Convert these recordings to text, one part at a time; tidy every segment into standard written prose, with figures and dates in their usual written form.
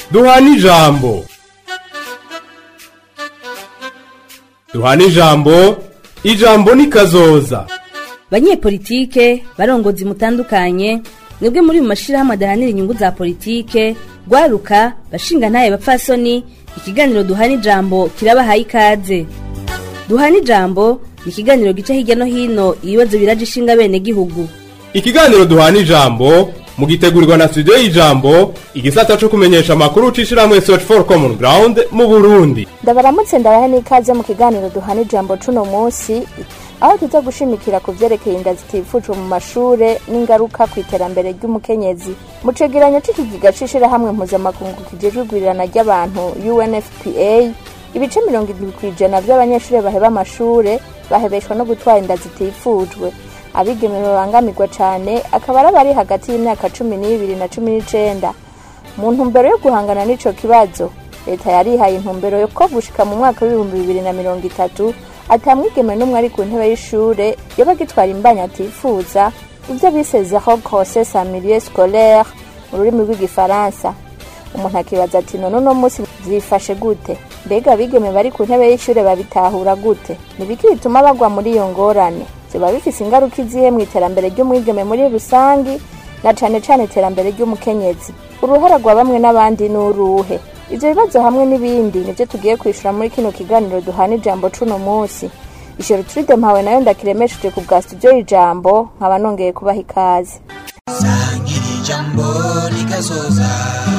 duhana ijambo. Duhana ijambo, ijambo ni kazoza. Banyepolitike barongozi mutandukanye mwebwe muri mu mashirahamwe adahanira inyungu za politike gwaruka bashinga ntaye bapfasoni ikiganiro duhana ijambo kirabahaye ikaze. Duhana ijambo ni ikiganiro gica hirya no hino ibibazo biraje ishinga bene gihugu. Ikiganiro duhana ijambo mugitegurirwa na studio y'ijambo igisata cyo kumenyesha makuru ucishiramwe Search for Common Ground mu Burundi. Ndabaramutse ndabahe n'ikaze mu kiganiro duhana ijambo cuno munsi aho tuza gushimikira ku vyerekeye inda zitifujwe mu mashure n'ingaruka ku iterambere ry'umukenyezi. Mu cegeranyo c'ikigiga cishirahamwe mpuzamakungu kijejwe igwirirana ry'abantu UNFPA, ibice 70% by'abanyeshure baheba amashure bahebeshwa no gutwara inda zitifujwe. Abigeme babangamirwa cyane akaba ari hagati y'imyaka 12 na 19. Mu ntumbero yo guhangana n'ico kibazo, leta yarihaye intumbero yo ko gushika mu mwaka wa 2030 atamwigeme n'umwe ari ku ntebe y'ishure yoba gitwara imbanya atifuza, ivyo bisezeho grossesse en milieu scolaire mu rurimi rw'igifaransa. Umuntu akibaza ati none no munsi zifashe gute? Mbega abigeme bari ku ntebe y'ishure babitahura gute? Nibiki bituma bagwa muri iyo ngorane? Ziba bifise ingaruka izihe mu iterambere ry'umwigeme muri rusangi na cane cane iterambere ry'umukenyezi? Uruhara rwa bamwe n'abandi n'uruhe? Ivyo bibazo hamwe n'ibindi nivyo tugiye kwishura muri kino kiganiro duhana ijambo cuno munsi. Ijoro Tride mpawe nayo ndakiremesheje ku bwa studio y'ijambo nkaba nongeye kubaha ikaze. Sangiri ijambo likazoza.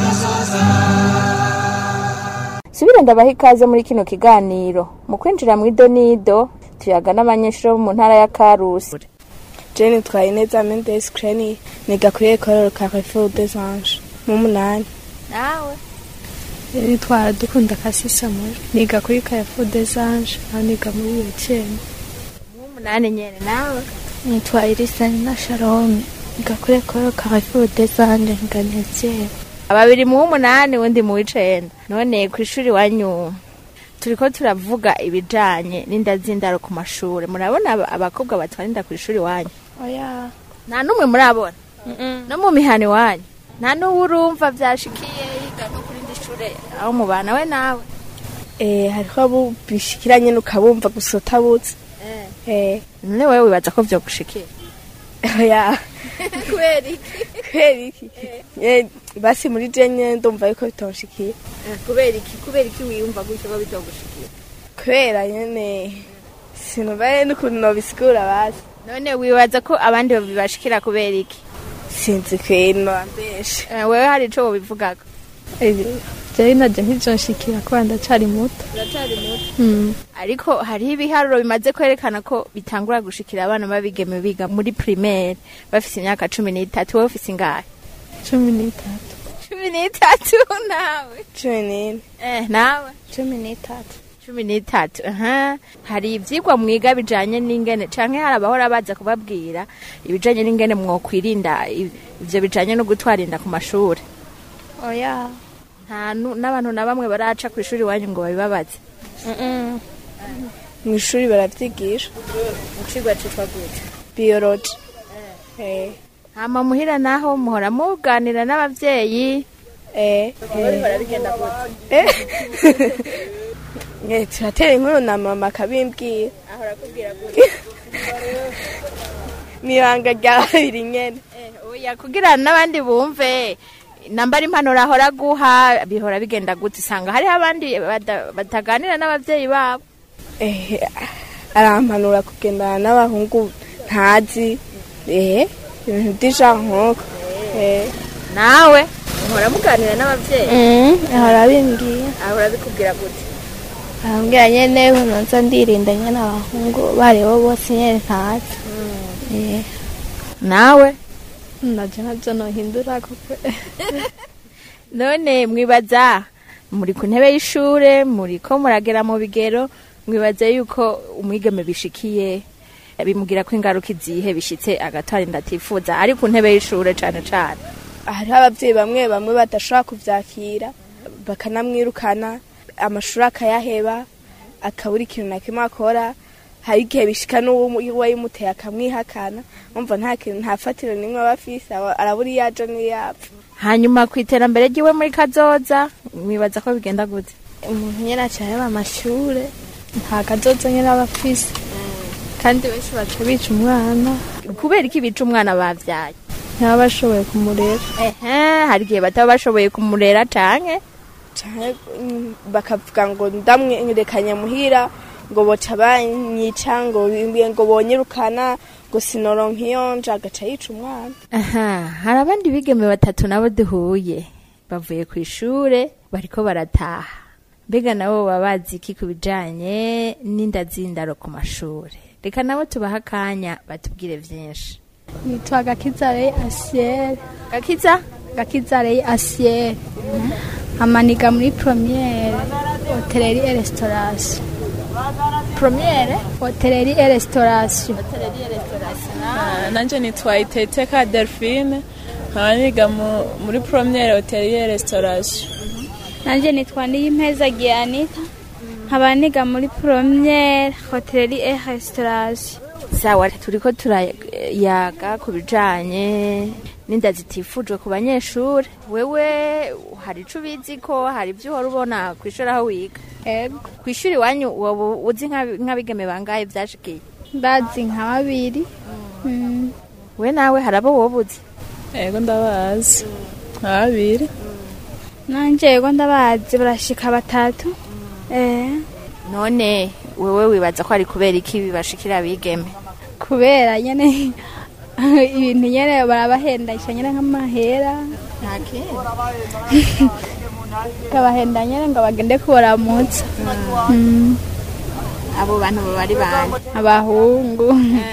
Subira ndabaha ikaze muri kino kiganiro. Mu kwinjira mu idonido tuyaga n'abanyeshuri bo mu ntara ya Karusi. Jane Twayineza Mendes Crane niga kuri Ecole Carrefour des Anges mu munani. Nawe Twara dukunda kasisa muri niga kuri Carrefour des Anges niga muri Etienne mu munani nyene. Nawe nitwa Irisani na Sharon niga kuri Ecole Carrefour des Anges nganezeye. Ababiri mu munani wundi mu w'icenda. None ku ishuri wanyu turiko turavuga ibijanye n'inda z'indaro ku mashure. Murabona abakobwa batwara inda ku ishuri wanyu? Oya. Nta numwe murabona? No mu mihani wanyu? Nta n'urumva vyashikiye yiga no kuri ndi shure aho mubana we nawe? Hariho abo bishikiranye n'ukabumva gusota butse. None wewe wibaza ko vyo gushikiye? Oya. Kubera iki? Basi muri jenye ndumva yuko bitonshikiye. Kubera iki wiyumva gutyo ko bitogushikiye? Kubera nyene sinubaye n'ukuntu nobisigura basi. None wibaza ko abandi babashikira kubera iki? Sinzi kwino ambeshe. Wewe hari ico wobivugako? Jewe naje ntijonshikira ko ndacari muto. Ndacari muto. Ariko hari ibiharuro bimaze kwerekana ko bitangura gushikira abana babigeme biga muri primaire bafise imyaka 13. Wowe ufise ingahe? 13. 13 nawe? 14. Nawe? 13. Hari ivyigwa mwiga bijanye n'ingene canke hari abahora baza kubabwira ibijanye n'ingene mwokwirinda ivyo bijanye no gutwara inda ku mashure? Oya. N'abantu na bamwe baraca ku ishuri wanyu ngo babibabaze? Mu ishuri baravyigisha. Icigwa citwa gute? Biology. Hama muhira naho muhora muganira n'abavyeyi? Bihora bigenda gute? Turatera inkuru na mama akabimbwira. Ahora kubwira gute? Nibanga rya babiri nyene. Oya kugira n'abandi bumve nambari impanuro ahora guha bihora bigenda gute? Sanga hari abandi bataganira n'abavyeyi babo? Arampanura kugendana n'abahungu ntazi. Ibintu dija nkoko. Nawe uhora muganira n'abavyeyi? Ahora bimbwira. Ahora bikubwira gute? Arambwira nyene ko nonza ndirinda nyene abahungu barebo bose nyene ntazi. Nawe? Naje navyo nohindura kuko. None mwibaza muri ku ntebe y'ishure muriko muragera mu bigero mwibaza yuko umwigeme bishikiye bimugira ko ingaruka izihe bishitse agatwara inda atifuza ari ku ntebe y'ishure cane cane? Hari abavyeyi bamwe badashobora kuvyakira bakanamwirukana, amashuri akayaheba, akabura ikintu na kimwe akora. Hari igihe bishika n'uwo yimuteye akamwihakana, umva nta kintu nta fatiro nimwe bafise, arabura yaje n'iyapfa. Hanyuma ku iterambere ryiwe muri kazoza mwibaza ko bigenda gute? umuntu nyene acareba amashure nta kazoza nyene aba afise kandi benshi baca bica umwana Kubera iki bica umwana bavyaye? ntaba bashoboye kumurera Hari igihe bataba bashoboye kumurera canke bakavuga ngo ndamwerekanye muhira ngo boca banyica ngo bonyirukana ngo sinoronka iyo nja agaca yica umwana. Hari abandi bigeme batatu nabo duhuye bavuye ku ishure bariko barataha. Mbega nabo baba bazi iki ku bijanye n'inda z'indaro ku mashure? Reka nabo tubaha akanya batubwire vyinshi. Nitwa Gakizarei Asiel. Gakizarei Asiel. Amaniga muri premiere hotellerie et restauration. Premiere hotellerie et restauration. Nanje nitwa Iteteka Delphine. Nkaniga muri premiere hotellerie et restauration. Nanje nitwa Niyimpeza Gianita. Nkabaniga muri premiere hotellerie et restauration. Sawa, turiko turayaga ku bijanye n'inda zitifujwe ku banyeshure. Wewe hari ico ubizi ko hari ibyo uhora ubona kw'ishure aho wiga? Ego. Kw'ishure iwanyu uzi nk'abigeme bangahe vyashikiye? Ndazi nka 2. We nawe harabo wobuzi? Ego ndabazi. 2. Nanje ego ndabazi barashika 3. None wewe wibaza ko ari kubera iki bibashikira abigeme? Kubera nyene ibintu nyene barabahendasha nyene nk'amahera. Kabahenda nyene ngo bagende kubaramutsa. Abo bantu bari bande? Abahungu.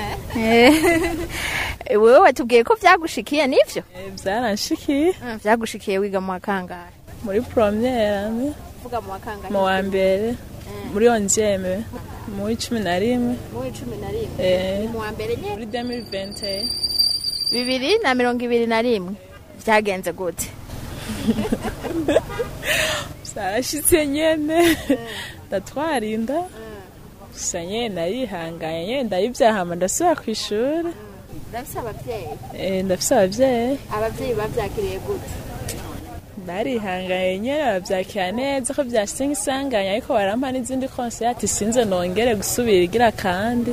Wewe watubwiye ko vyagushikiye nivyo? Vyaranshikiye. Vyagushikiye wiga mu kangahe? Muri premiere ne. Vuga mu kangahe? Mu wa mbere. Muri 11 muri 11 mu wa mbere nye muri 2020 2021 vyagenze gute? Sarashitse nyene ndatwarinda gusa nyene narihanganye nyene ndayivyahama ndasubira kw'ishure. Ndafise abavyeyi? Ndafise abavyeyi. Abavyeyi bavyakiriye gute? Narihanganye nyene bavyakira neza ko vyashitse nk'isanganya ariko barampa n'izindi concert sinze nongere gusubira igira kandi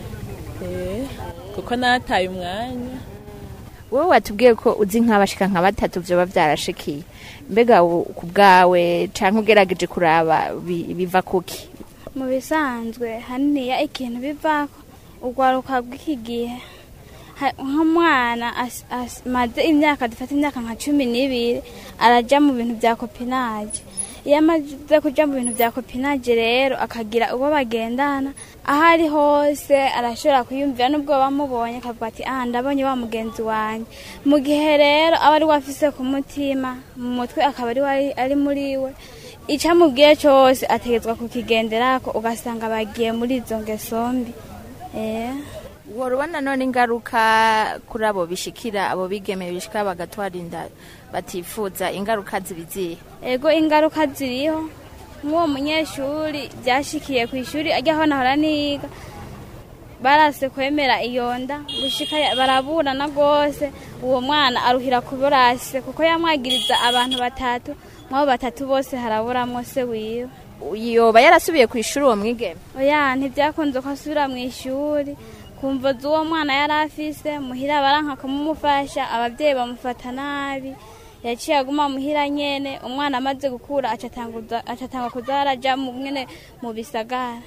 kuko nataye umwanya. Wowe watubwiye ko uzi nk'abashika nka 3 vyo bavyarashikiye. Mbega ku bwawe canke ugerageje kuraba biva kuki? Mu bisanzwe haniya ikintu bivako ugwaruka rw'ikigihe nk'umwana maze imyaka dufata imyaka nka 12 araja mu bintu vya copinage. Iyo amaze kuja mu bintu vya copinage rero akagira uwo bagendana ahari hose arashobora kuyumvira nubwo bamubonye akavuga ati ndabonye wa mugenzi wanje. Mu gihe rero aba ari wafise ku mutima mu mutwe akaba ari muri we ica mubwiye cyose ategetswa kukigenderako ugasanga bagiye muri izo ngeso mbi. Worubona none ingaruka kuri abo bishikira abo bigeme bishika bagatwarinda batifuza ingaruka zibiziye? Ego ingaruka ziriho. Nk'uwo munyeshuri byashikiye ku ishuri ajyaho nahora niga barase kwemera iyo nda gushika baraburana gose uwo mwana aruhira kuborase kuko yamwagiriza abantu 3 mwabo 3 bose haraburamwo se wiwe. Yoba yarasubiye ku ishuri uwo mwigeme? Oya ntibyakunze ko asubira mu ishuri kumva uwo mwana yarafise muhira baranka kumufasha abavyeyi bamufata nabi. Yaciye aguma muhira nyene umwana amaze gukura acatanga kuzaraja mu mwene mu bisagara.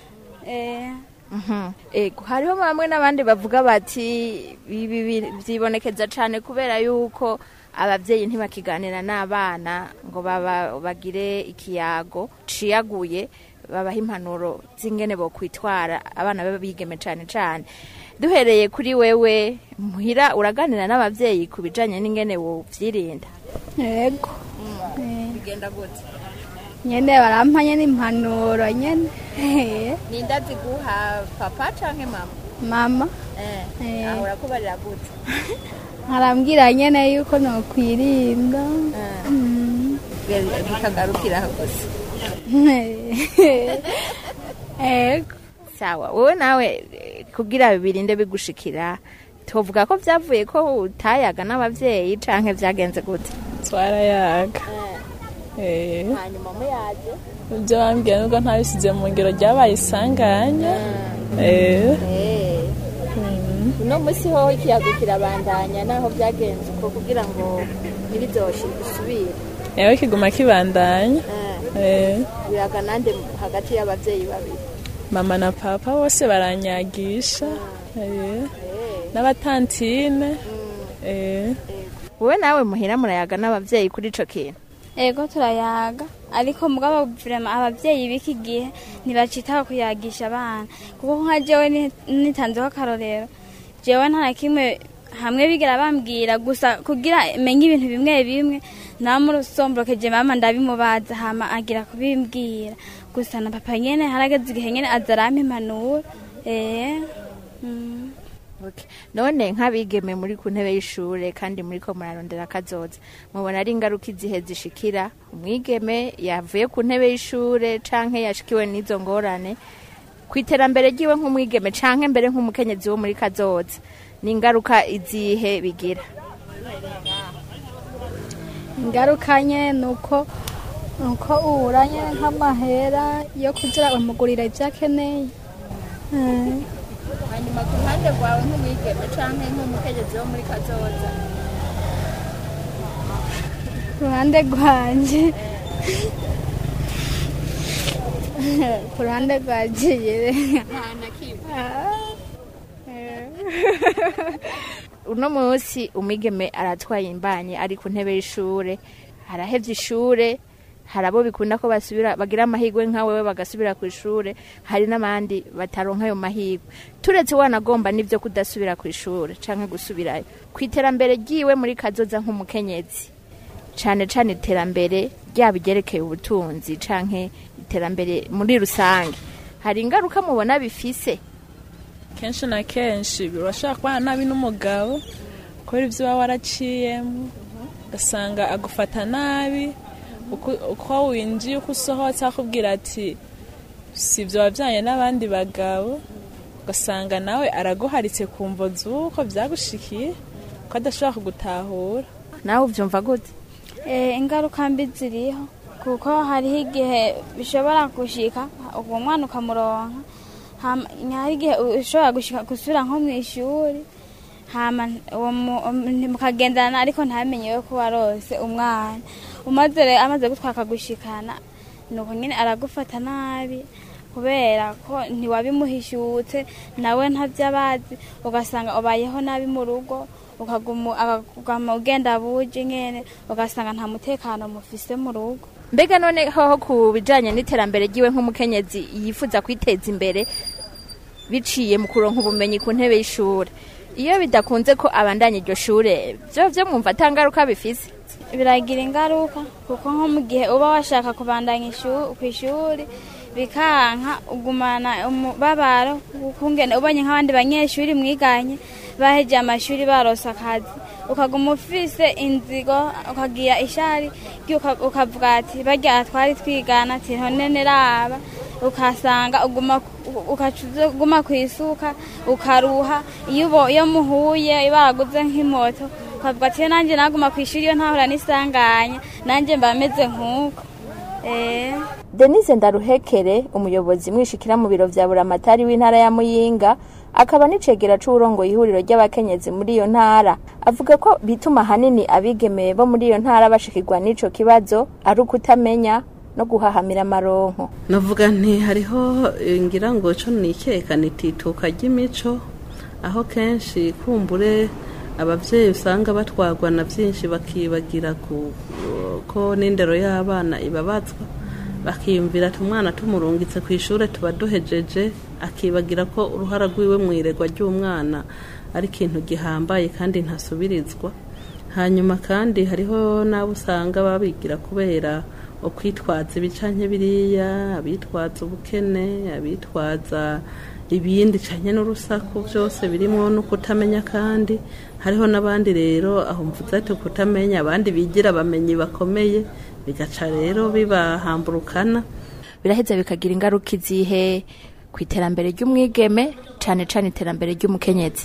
Ego hariho bamwe n'abandi bavuga bati byibonekeza cyane kubera yuko abavyeyi ntibakiganira n'abana ngo bagire ikiyago ciyaguye babaha impanuro zingene bo kwitwara abana babigeme cyane cyane. Duhereye kuri wewe muhira uraganira n'abavyeyi kubijanye n'ingene wo vyirinda? Ego. Bigenda gute? Nyene barampanye n'impanuro nyene. Ninda ziguha papa canke mama? Mama. Aho urakubarira gute? Arambwira nyene yuko no kwirinda. Bikagarukira gose. Ego. Sawa, wowe nawe kugira birinde bigushikira tuvuga ko vyavuye ko utayaga n'abavyeyi canke vyagenze gute? Twarayaga. hanyuma muyaje ibyo bambwiye nubwo ntabisize mu ngero ryabaye isanganya. uno munsi ho ikiyago kirabandanya naho byagenze uko kugira ngo ntibizoshi gusubira yewe kiguma kibandanya. biraga nande hagati y'abavyeyi babiri mama na papa bose baranyagisha. N'abatantine. wowe nawe muhira murayaga n'abavyeyi kuri ico kintu? Ego turayaga ariko mugabo vraiment abavyeyi biki gihe ntibacitaho kuyagisha abana kuko nka jewe nitanzeho akarorero jewe nta kimwe hamwe bigera bambwira gusa kugira menye ibintu bimwe bimwe namurusombrokeje mama ndabimubaza hama agira kubimbwira gusa na papa nyene harageze igihe nyene azarampa impanuro. Okay. None nk'abigeme muri ku ntebe y'ishure kandi muri ko murarondera kazoza mubona ari ingaruka izihe zishikira umwigeme yavuye ku ntebe y'ishure canke yashikiwe n'izo ngorane kwiterambere ryiwe nk'umwigeme canke mbere nk'umukenyezi wo muri kazoza ni ingaruka izihe bigira? Ingaruka nye nuko uranye nk'amahera yo kugira umugurira ivyo akeneye. hanyuma ku ruhande rwawe nk'umwigeme canke nk'umukenyezi wo muri kazoza? Ruhande rwanje ku ruhande rwagiye uno munsi umwigeme aratwaye imbanye ari ku ntebe y'ishure arahevye ishure hari abo bikunda ko basubira bagira amahirwe nka wewe bagasubira ku ishure hari n'abandi bataronka ayo mahirwe turetse wanagomba n'ivyo kudasubira ku ishure canke gusubirayo kwiterambere ryiwe muri kazoza nk'umukenyezi cane cane iterambere ryabigerekeye ubutunzi canke iterambere muri rusange hari ingaruka mubona bifise? Kenshi na kenshi birashobora kuba nabi n'umugabo kubera ivyo baba waraciyemo ugasanga agufata nabi uko winjiye uko usohotse akubwira ati sivyo wavyanye n'abandi bagabo ugasanga nawe araguharitse ku mvo z'uko vyagushikiye ko adashobora kugutahura. Nawe uvyumva gute? Ingaruka mbi ziriho kuko hariho igihe bishobora gushika uwo mwana ukamuronka hari igihe ushobora gushika gusubira nko mw'ishuri hama mukagendana ariko ntamenye ko warose umwana amaze gutwaka gushikana nuko nyine aragufata nabi kubera ko ntiwabimuhishutse nawe ntavyabazi ugasanga ubayeho nabi mu rugo ukaguma ugenda buje nyene ugasanga nta mutekano mufise mu rugo. Mbega none hoho ku bijanye n'iterambere ryiwe nk'umukenyezi yifuza kwiteza imbere biciye mu kuronka ubumenyi ku ntebe y'ishure iyo bidakunze ko abandanya iryo shure vyo mwumva atangaruka bifise? Biragira ingaruka kuko nko mu gihe uba washaka kubandanya kw'ishuri bikanka ugumana umubabaro kungene ubonye nk'abandi banyeshuri mwiganye baheje amashuri barose akazi ukaguma ufise inzigo ukagira ishari ukavuga ati barya atwari twigana ati none raba ukasanga uguma kwisuka ukaruha iyo muhuye baraguze nk'imoto ukavuga ati nanjye naguma kw'ishuri iyo ntahura n'isanganya nanjye mbameze nk'uko. Denise Ndaruhekere umuyobozi mwishikira mu biro vya Buramatari w'intara ya Muyinga akaba n'icegera c'urongo ihuriro ry'abakenyezi muri iyo ntara avuga ko bituma hanini abigemeye bo muri iyo ntara bashikirwa n'ico kibazo ari ukutamenya no guhahamira amaronko. Navuga nti hariho ngira ngo co nikekana itituka ry'imico aho kenshi kumbure abavyeyi usanga batwagwa na vyinshi bakibagira ko n'indero y'abana ibabazwa bakiyumvira ati umwana tumurungitse ku ishure tuba duhejeje akibagira ko uruhara rwiwe mw'iregwa ry'umwana ari ikintu gihambaye kandi ntasubirizwa. Hanyuma kandi hariho n'abo usanga babigira kubera ukwitwaza ibicanke biriya abitwaza ubukene abitwaza ibindi canye n'urusaku byose birimo no kutamenya kandi hariho n'abandi rero aho mvuze ati kutamenya abandi bigira bamenyi bakomeye bigaca rero bibahamburukana biraheza bikagira ingaruka izihe ku iterambere ry'umwigeme cane cane iterambere ry'umukenyezi?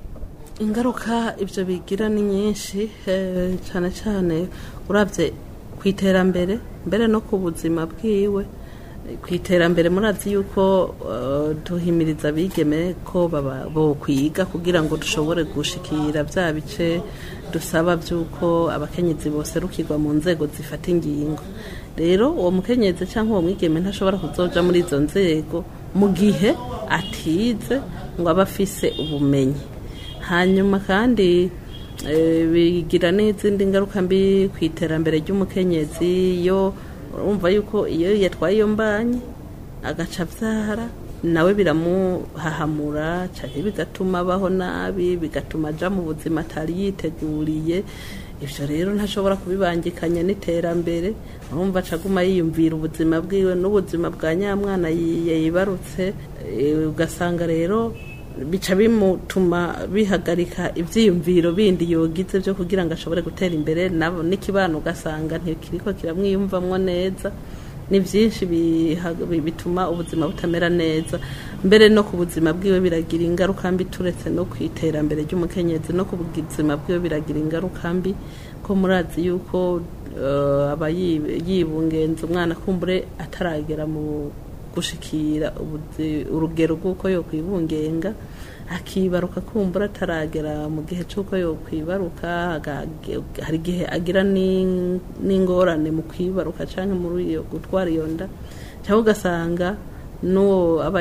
Ingaruka ivyo bigira ni nyinshi cane cane uravye kwiterambere mbere no ku buzima bwiwe. Kwiterambere murazi yuko duhimiriza bigeme ko bo kwiga kugira ngo dushobore gushikira bya bice dusaba byuko abakenyezi bose rukirwa mu nzego zifata ingingo. Rero uwo mukenyezi cyangwa uwo mwigeme ntashobora kuzoja muri izo nzego mu gihe atize ngo abafise ubumenyi. Hanyuma kandi bigira n'izindi ngaruka mbi ku iterambere ry'umukenyezi yo urumva yuko iyo yatwaye iyo mbanye agaca avyara nawe biramuhahamura cyane bigatuma abaho nabi bigatuma aja mu buzima atari yiteguriye. Ivyo rero ntashobora kubibangikanya n'iterambere urumva acaguma yiyumvira ubuzima bwiwe n'ubuzima bwa nyamwana yibarutse ugasanga rero bica bimutuma bihagarika ivyiyumviro bindi yogize byo kugira ngo ashobore gutera imbere nabo n'ikibano ugasanga ntikiriko kiramwiyumvamwo neza. Ni byinshi bituma ubuzima butamera neza mbere no ku buzima bwiwe biragira ingaruka mbi turetse no kwiterambere ry'umukenyezi no ku buzima bwiwe biragira ingaruka mbi ko murazi yuko aba yibungenza umwana kumbure ataragera mu gushikira urugero rw'uko yo kwibungenga akibaruka kumbura ataragera mu gihe cy'uko yo kwibaruka hari igihe agira n'ingorane mu kwibaruka cyangwa muri iyo gutwara iyo nda cyangwa ugasanga n'uwo aba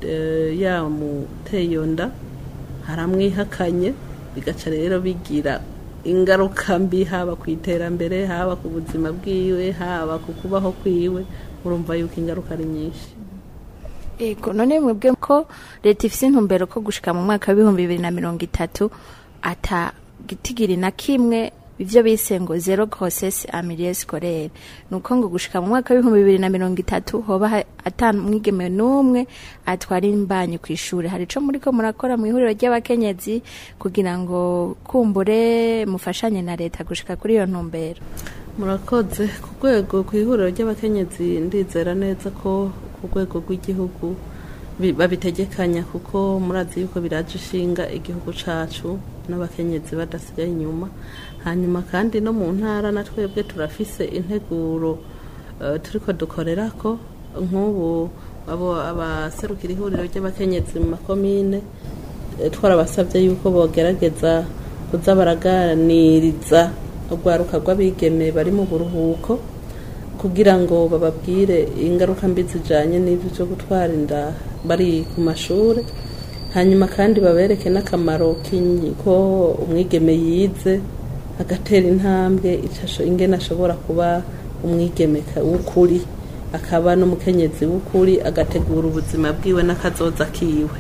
yamuteye iyo nda haramwihakanye bigaca rero bigira ingaruka mbi haba ku iterambere haba ku buzima bwiwe haba ku kubaho kwiwe. Urumva yuko ingaruka ari nyinshi. Ego none mwebwe ko leta ifise intumbero ko gushika mu mwaka wa 2030 ata gitigiri na kimwe ivyo bise ngo zero grossesse en milieu scolaire nuko ngo gushika mu mwaka wa 2030 hoba atamwigeme numwe atwara imbanyi kw'ishure. Hari ico muriko murakora mu ihuriro ry'abakenyezi kugira ngo kumbure mufashanye na leta gushika kuri iyo ntumbero? Murakoze. Ku rwego ku ihuriro ry'abakenyezi ndizera neza ko ku rwego rw'igihugu babitegekanya kuko murazi yuko biraje ishinga igihugu cacu n'abakenyezi badasigaye inyuma. Hanyuma kandi no mu ntara na twebwe turafise integuro turiko dukorerako nk'ubu abaserukira ihuriro ry'abakenyezi mu makomine twarabasabye yuko bogerageza kuza baraganiriza urwaruka rw'abigeme bari mu buruhuko kugira ngo bababwire ingaruka mbi zijanye n'ivyo byo gutwara inda bari ku mashure. Hanyuma kandi babereke n'akamaro ko umwigeme yize agatera intambwe ingene ashobora kuba umwigeme w'ukuri akaba n'umukenyezi w'ukuri agategura ubuzima bwiwe n'akazoza kiwe.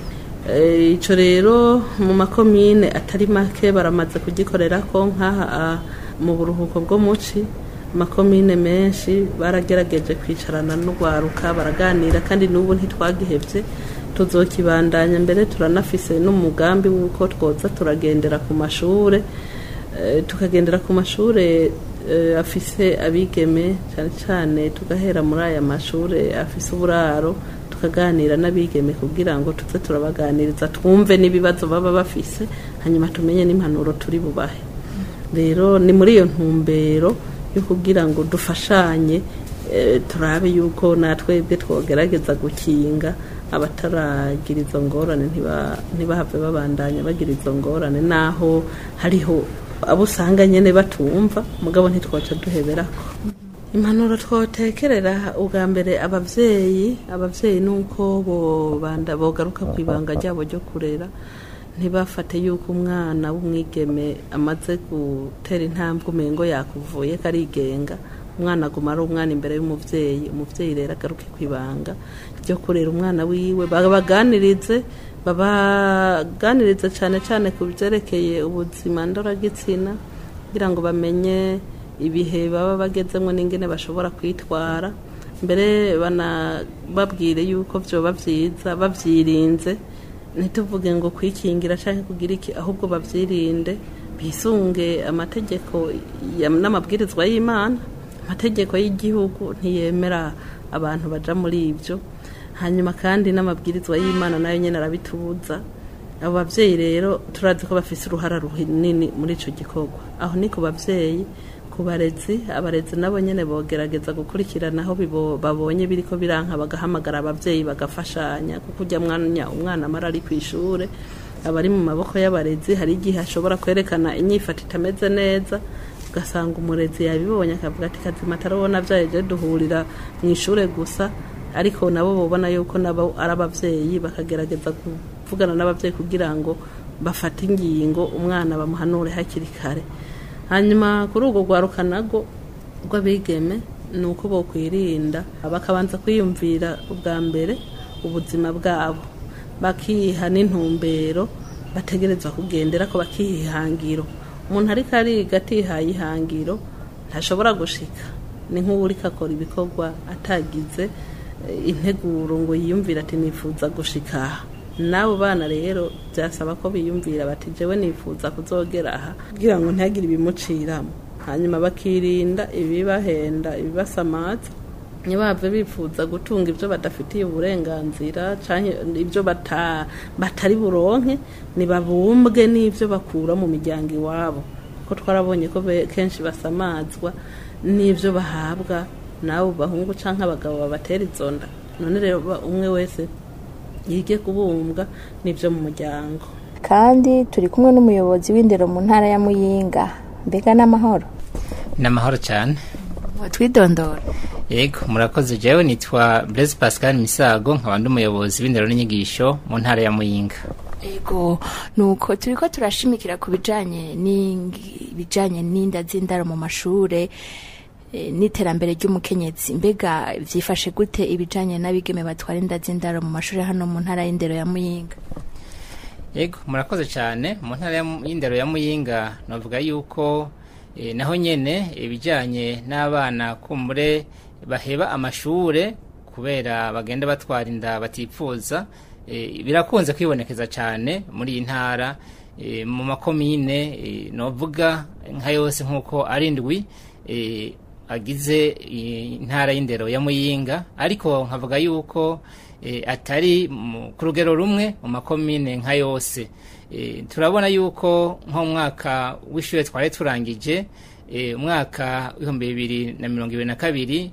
Ico rero mu makomine atari make baramaze kugikorera ko nkaha mu buruhuko bwo muci makomine menshi baragerageje kwicarana n'urwaruka baraganira kandi n'ubu ntitwagihevye tuzokibandanya mbere turanafise n'umugambi w'uko twoza turagendera ku mashure tukagendera ku mashure afise abigeme cyane cyane tugahera muri aya mashure afise uburaro tukaganira n'abigeme kugira ngo tuze turabaganiriza twumve n'ibibazo baba bafise hanyuma tumenye n'impanuro turi bubahe. Rero ni muri iyo ntumbero yo kugira ngo dufashanye turabe yuko natwebwe twogerageza gukinga abataragira izo ngorane ntibahave babandanya bagira izo ngorane naho hariho abo usanga nyene batumva mugabo ntitwaca duheberako. Impanuro twotekerera ubwa mbere abavyeyi nuko bogaruka kwibanga ryabo ryo kurera ntibafate yuko umwana w'umwigeme amaze gutera intambwe umengo yakuvuye karigenga umwana aguma ari umwana imbere y'umuvyeyi rero agaruke kwibanga ryo kurera umwana wiwe babaganirize cyane cyane ku byerekeye ubuzima ndoragitsina kugira ngo bamenye ibihe baba bagezemwo n'ingene bashobora kwitwara mbere babwire yuko vyoba vyiza bavyirinze ntituvuge ngo kwikingira canke kugira iki ahubwo bavyirinde bisunge amategeko n'amabwirizwa y'Imana. Amategeko y'igihugu ntiyemera abantu baja muri ivyo hanyuma kandi n'amabwirizwa y'Imana nayo nyene arabitubuza. Abo bavyeyi rero turazi ko bafise uruhara runini muri ico gikorwa aho ni ku bavyeyi ku barezi abarezi nabo nyene bogerageza gukurikirana aho babonye biriko biranka bagahamagara abavyeyi bagafashanya kuko ujya umwana amara ari kw'ishure abari mu maboko y'abarezi hari igihe ashobora kwerekana inyifato itameze neza ugasanga umurezi yabibonye akavuga ati kazima tarabona vyaje duhurira mu ishure gusa ariko nabo bobona yuko nabo ari abavyeyi bakagerageza kuvugana n'abavyeyi kugira ngo bafate ingingo umwana bamuhanure hakiri kare. Hanyuma kuri urwo rwaruka nago rw'abigeme ni uko bokwirinda bakabanza kwiyumvira ubwa mbere ubuzima bwabo bakiha n'intumbero bategerezwa kugendera ko bakihangiro. Umuntu ariko ariga atihaye ihangiro ntashobora gushika, ni nk'uwuriko akora ibikorwa atagize integuro ngo yiyumvira ati nifuza gushika aha. Nabo bana rero byasaba ko biyumvira bati jewe nifuza kuzogera aha kugira ngo ntihagire ibimuciramo, hanyuma bakirinda ibibahenda ibibasamaza ntibave bifuza gutunga ibyo badafitiye uburenganzira canke ibyo batari buronke, nibabumbwe n'ibyo bakura mu miryango iwabo ko twarabonye ko kenshi basamazwa n'ibyo bahabwa nabo bahungu canke abagabo babatera izonda. None rero umwe wese yige kubumbwa n'ibyo mu muryango. Kandi turi kumwe n'umuyobozi w'indero mu ntara ya Muyinga. Mbega n'amahoro? N'amahoro cyane. Twidondora. Yego murakoze. Jewe nitwa Blaise Pascal Misago nkabandi umuyobozi w'indero n'inyigisho mu ntara ya Muyinga. Ego nuko turiko turashimikira ku bijanye n'inda z'indaro mu mashure n'iterambere ry'umukenyezi. Mbega vyifashe gute ibijanye n'abigeme batwara inda z'indaro mu mashure hano mu ntara y'indero ya Muyinga? Yego murakoze cyane. Mu ntara y'indero ya Muyinga navuga yuko naho nyene ibijanye n'abana kumbure baheba amashure kubera bagenda batwara inda batipfuza birakunze kwibonekeza cyane muri iyi ntara mu makomine novuga nka yose nkuko ari ndwi agize intara y'indero ya Muyinga, ariko nkavuga yuko atari ku rugero rumwe mu makomine nka yose. Turabona yuko nko mwaka w'ishure twari turangije umwaka w'ibihumbi 2022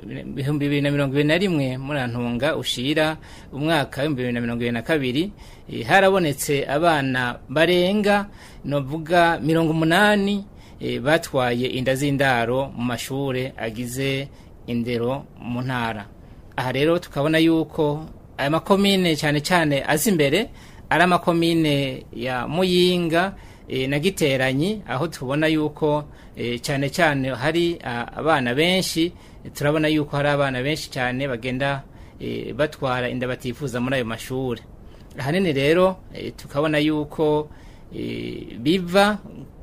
2021 murantunga ushira umwaka w'ibihumbi 2022 harabonetse abana barenga novuga 80 batwaye inda z'indaro mu mashure agize indero mu ntara. Aha rero tukabona yuko aya makomine cyane cyane azi imbere ari amakomine ya Muyinga na Giteranyi, aho tubona yuko cyane cyane hari abana benshi. Turabona yuko hari abana benshi cyane bagenda batwara inda batifuza muri ayo mashure. Ahanini rero tukabona yuko biva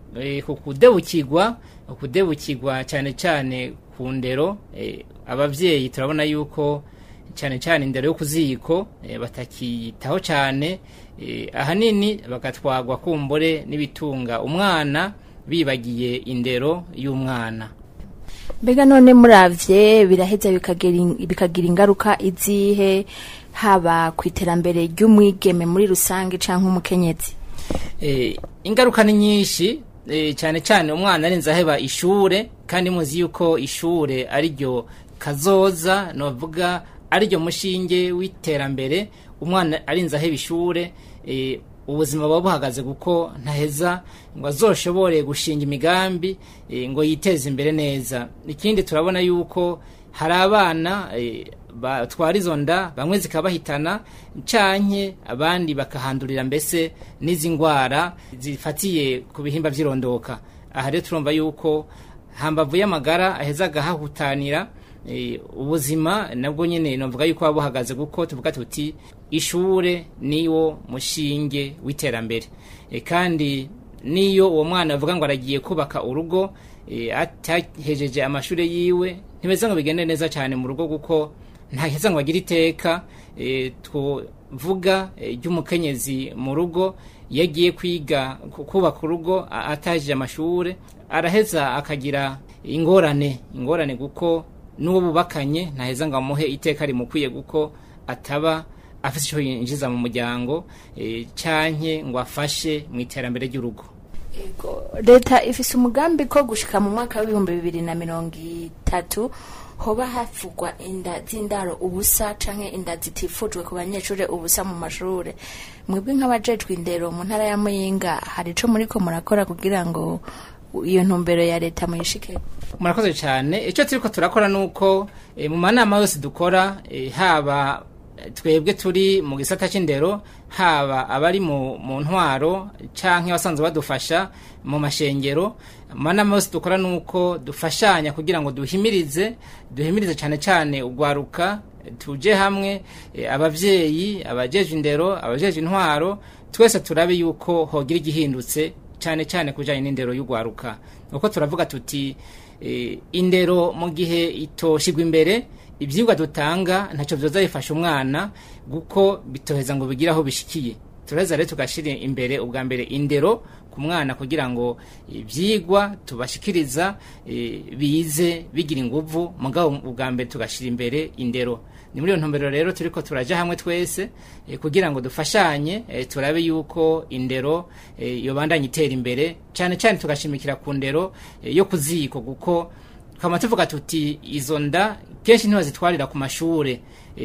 kudebukirwa cyane cyane ku ndero. Abavyeyi turabona yuko cyane cyane indero yo kuziko batakitaho cyane, ahanini bagatwagwa kumbure n'ibitunga umwana bibagiye indero y'umwana. Mbega none muravye biraheza bikagira ingaruka izihe haba ku iterambere ry'umwigeme muri rusange canke umukenyezi? Ingaruka ni nyinshi. Cyane cyane umwana arinze aheba ishure, kandi muzi yuko ishure ari ryo kazoza novuga ari ryo mushinge w'iterambere. Umwana arinze aheba ishure ubuzima buba buhagaze kuko ntaheza ngo azoshobore gushinga imigambi ngo yiteze imbere neza. Ikindi turabona yuko hari abana batwara izo nda bamwe zikabahitana canke abandi bakahandurira mbese n'izi ngwara zifatiye ku bihimba vy'irondoka. Aha rero turumva yuko hambavu y'amagara aheza agahahutanira ubuzima nabwo nyene novuga yuko buhagaze kuko tuvuga tuti ishure niwo mushinge w'iterambere. Kandi niyo uwo mwana avuga ngo aragiye kubaka urugo atahejeje amashure yiwe ntibeza ngo bigende neza cyane mu rugo kuko ntaheza ngo bagire iteka. Tuvuga ry'umukenyezi mu rugo yagiye kwiga kubaka urugo atahejeje amashure araheza akagira ingorane kuko n'uwo bubakanye ntaheza ngo amuhe iteka rimukwiye kuko ataba afite icyo yinjiza mu muryango canke ngo afashe mu iterambere ry'urugo. leta ifise umugambi ko gushika mu mwaka w'2030 hoba havugwa inda z'indaro ubusa canke inda zitifujwe ku banyeshure ubusa mu mashure. Mwebwe nk'abajejwe indero mu ntara ya Muyinga hari ico muriko murakora kugira ngo iyo ntumbero ya leta muyishike? Murakoze cyane. Icyo turiko turakora nuko mu manama yose dukora haba twebwe turi mu gisata c'indero, haba abari mu ntwaro canke abasanzwe badufasha mu mashengero, manama yose dukora nuko dufashanya kugira ngo duhimirize cyane cyane ugwaruka, tuje hamwe abavyeyi, abajeje indero, abajeje intwaro, twese turabe yuko hogira igihindutse cyane cyane kujanye n'indero y'ugwaruka. Uko turavuga tuti indero mu gihe itoshigwa imbere, ivyigwa dutanga ntaco vyoza bifasha umwana guko bitoheza ngo bigira aho bishikiye. Tureza rero tugashira imbere ubwa mbere indero ku mwana kugira ngo ivyigwa tubashikiriza bize bigira inguvu, mugabo ubwa mbere tugashira imbere indero. Ni muri iyo ntumbero rero turiko turaja hamwe twese kugira ngo dufashanye turabe yuko indero yobandanya itera imbere, cyane cyane tugashimikira ku ndero yo kuziko, kuko kama tuvuga tuti izo nda kenshi ntibazitwarira ku mashure,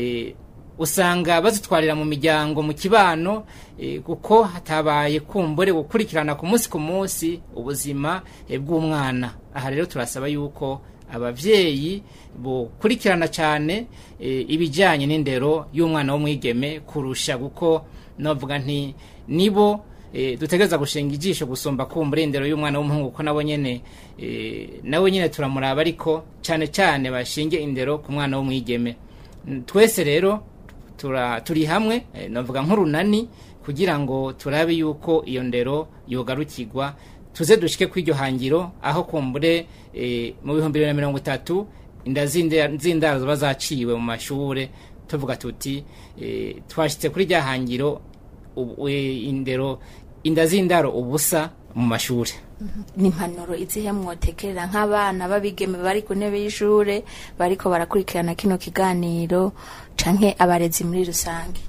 usanga bazitwarira mu miryango, mu kibano, kuko hatabaye kumbure gukurikirana ku munsi ubuzima bw'umwana. Aha rero turasaba yuko abavyeyi bokurikirana cyane ibijyanye n'indero y'umwana w'umwigeme kurusha, kuko novuga nti nibo dutegereza gushinga ijisho gusumba kumbura indero y'umwana w'umuhungu, ko nawe nyene turamuraba, ariko cyane cyane bashinge indero ku mwana w'umwigeme. Twese rero turi hamwe, novuga nk'urunani, kugira ngo turabe yuko iyo ndero yogarukirwa, tuze dushike kw'iryo hangiro, aho kumbure mu 2030 inda z'indaro ziba zaciwe mu mashure, tuvuga tuti twashitse kuri rya hangiro indero inda z'indaro ubusa mu mashure. Ni impanuro izihe mwotekerera nk'abana babigeme bari ku ntebe y'ishure bariko barakurikirana kino kiganiro canke abarezi muri rusange?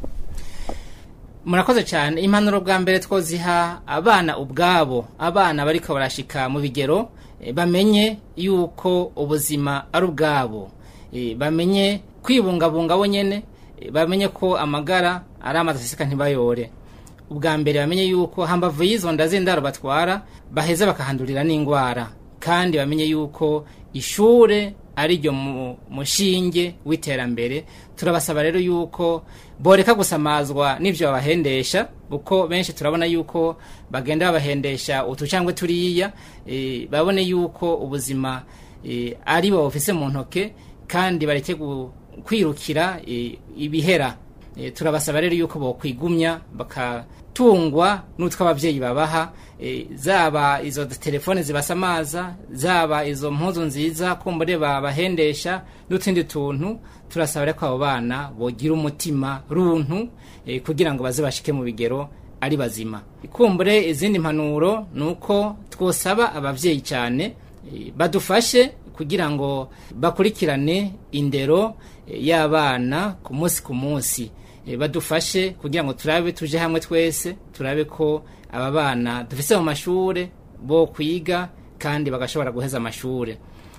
Murakoze cyane. Impanuro bwa mbere twoziha abana ubwabo, abana bariko barashika mu bigero, bamenye yuko ubuzima ari ubwabo, bamenye kwibungabunga bo nyene, bamenye ko amagara ari amasasika ntibayore. Ubwa mbere bamenye yuko hambavu y'izo nda z'indaro batwara baheza bakahandurira n'ingwara, kandi bamenye yuko ishure ari ryo mushinge w'iterambere. Turabasaba rero yuko boreka gusamazwa n'ivyo babahendesha, kuko benshi turabona yuko bagenda babahendesha utucangwe turiya, babone yuko ubuzima ari bo bafise mu ntoke, kandi bareke kwirukira ibihera. Turabasaba rero yuko bokwigumya bakatungwa n'utwo abavyeyi babaha, zaba izo telefone zibasamaza, zaba izo mpuzu nziza kumbure babahendesha n'utundi tuntu. Turasaba reko abo bana bogira umutima runtu, kugira ngo baze bashike mu bigero ari bazima. Kumbure izindi mpanuro nuko twosaba abavyeyi cyane badufashe kugira ngo bakurikirane indero y'abana ku munsi, badufashe kugira ngo turabe tuje hamwe twese, turabe ko aba bana dufise mu mashure bo kwiga kandi bagashobora guheza amashure.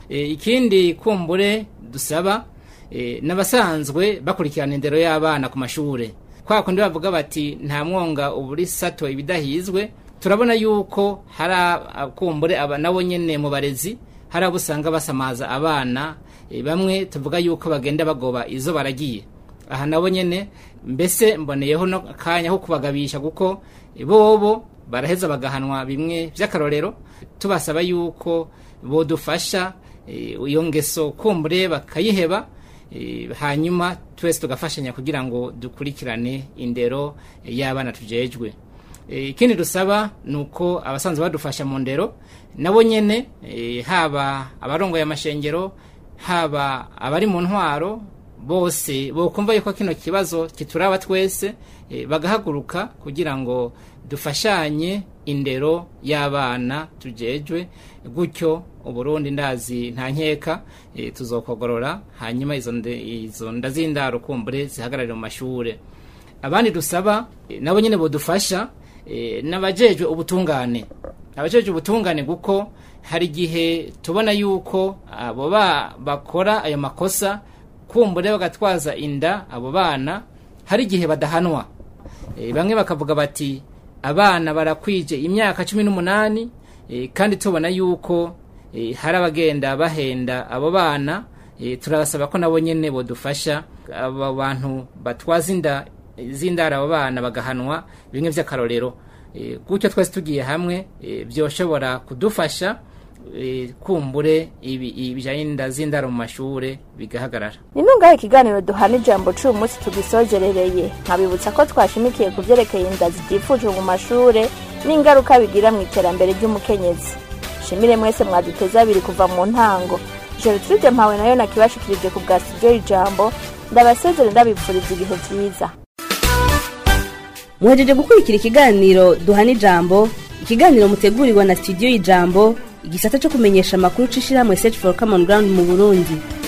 Ikindi kumbure dusaba n'abasanzwe bakurikirana indero y'abana ku mashure, kwa kundi bavuga bati nta mwonga uburi sato ibidahizwe. Turabona yuko hari kumbure nabo nyene mu barezi hari abo usanga basamaza abana, bamwe tuvuga yuko bagenda bagoba izo baragiye. Aha nabo nyene mbese mboneyeho no kanya ho kubagabisha, kuko bobo baraheza bagahanwa bimwe vy'akarorero. Tubasaba yuko bodufasha iyo ngeso kumbure bakayiheba, hanyuma twese tugafashanya kugira ngo dukurikirane indero y'abana tujejwe. Ikindi dusaba nuko abasanzwe badufasha mu ndero nabo nyene, haba abarongoye amashengero, haba abari mu ntwaro, bose bokumva yuko kino kibazo kituraba twese, bagahaguruka kugira ngo dufashanye indero y'abana tujejwe, gutyo Uburundi ndazi nta nkeka tuzokogorora, hanyuma izo nda z'indaro kumbure zihagararira mu mashure. Abandi dusaba nabo nyene bodufasha n'abajejwe ubutungane, abajeje ubutungane kuko hari igihe tubona yuko abo bakora ayo makosa kumbure bagatwaza inda abo bana hari igihe badahanwa. Bamwe bakavuga bati abana barakwije imyaka 18 kandi tubona yuko hari abagenda bahenda abo bana. Turabasaba ko nabo nyene bodufasha abo bantu batwaza inda z'indara abo bana bagahanwa bimwe vy'akarorero. Gutyo twese tugiye hamwe byoshobora kudufasha kumbure ibijanye n'inda z'indaro mu mashure bigahagarara. Ninungaye ikiganiro duhana ijambo c'uyu munsi tugisozerereye, nkabibutsa ko twashimikiye ku vyerekeye inda zitifujwe mu mashure n'ingaruka bigira mu iterambere ry'umukenyezi. Shimire mwese mwaduteza abiri kuva mu ntango. Gertrude Mpawe nayo nakibashikirije ku bwa studio y'ijambo, ndabasezere ndabipfuriza ibihe vyiza. Muhejeje gukurikira ikiganiro duhana ijambo, ikiganiro mutegurirwa na studio y'ijambo, igisata cyo kumenyesha amakuru c'ishirahamwe Search for Common Ground mu Burundi.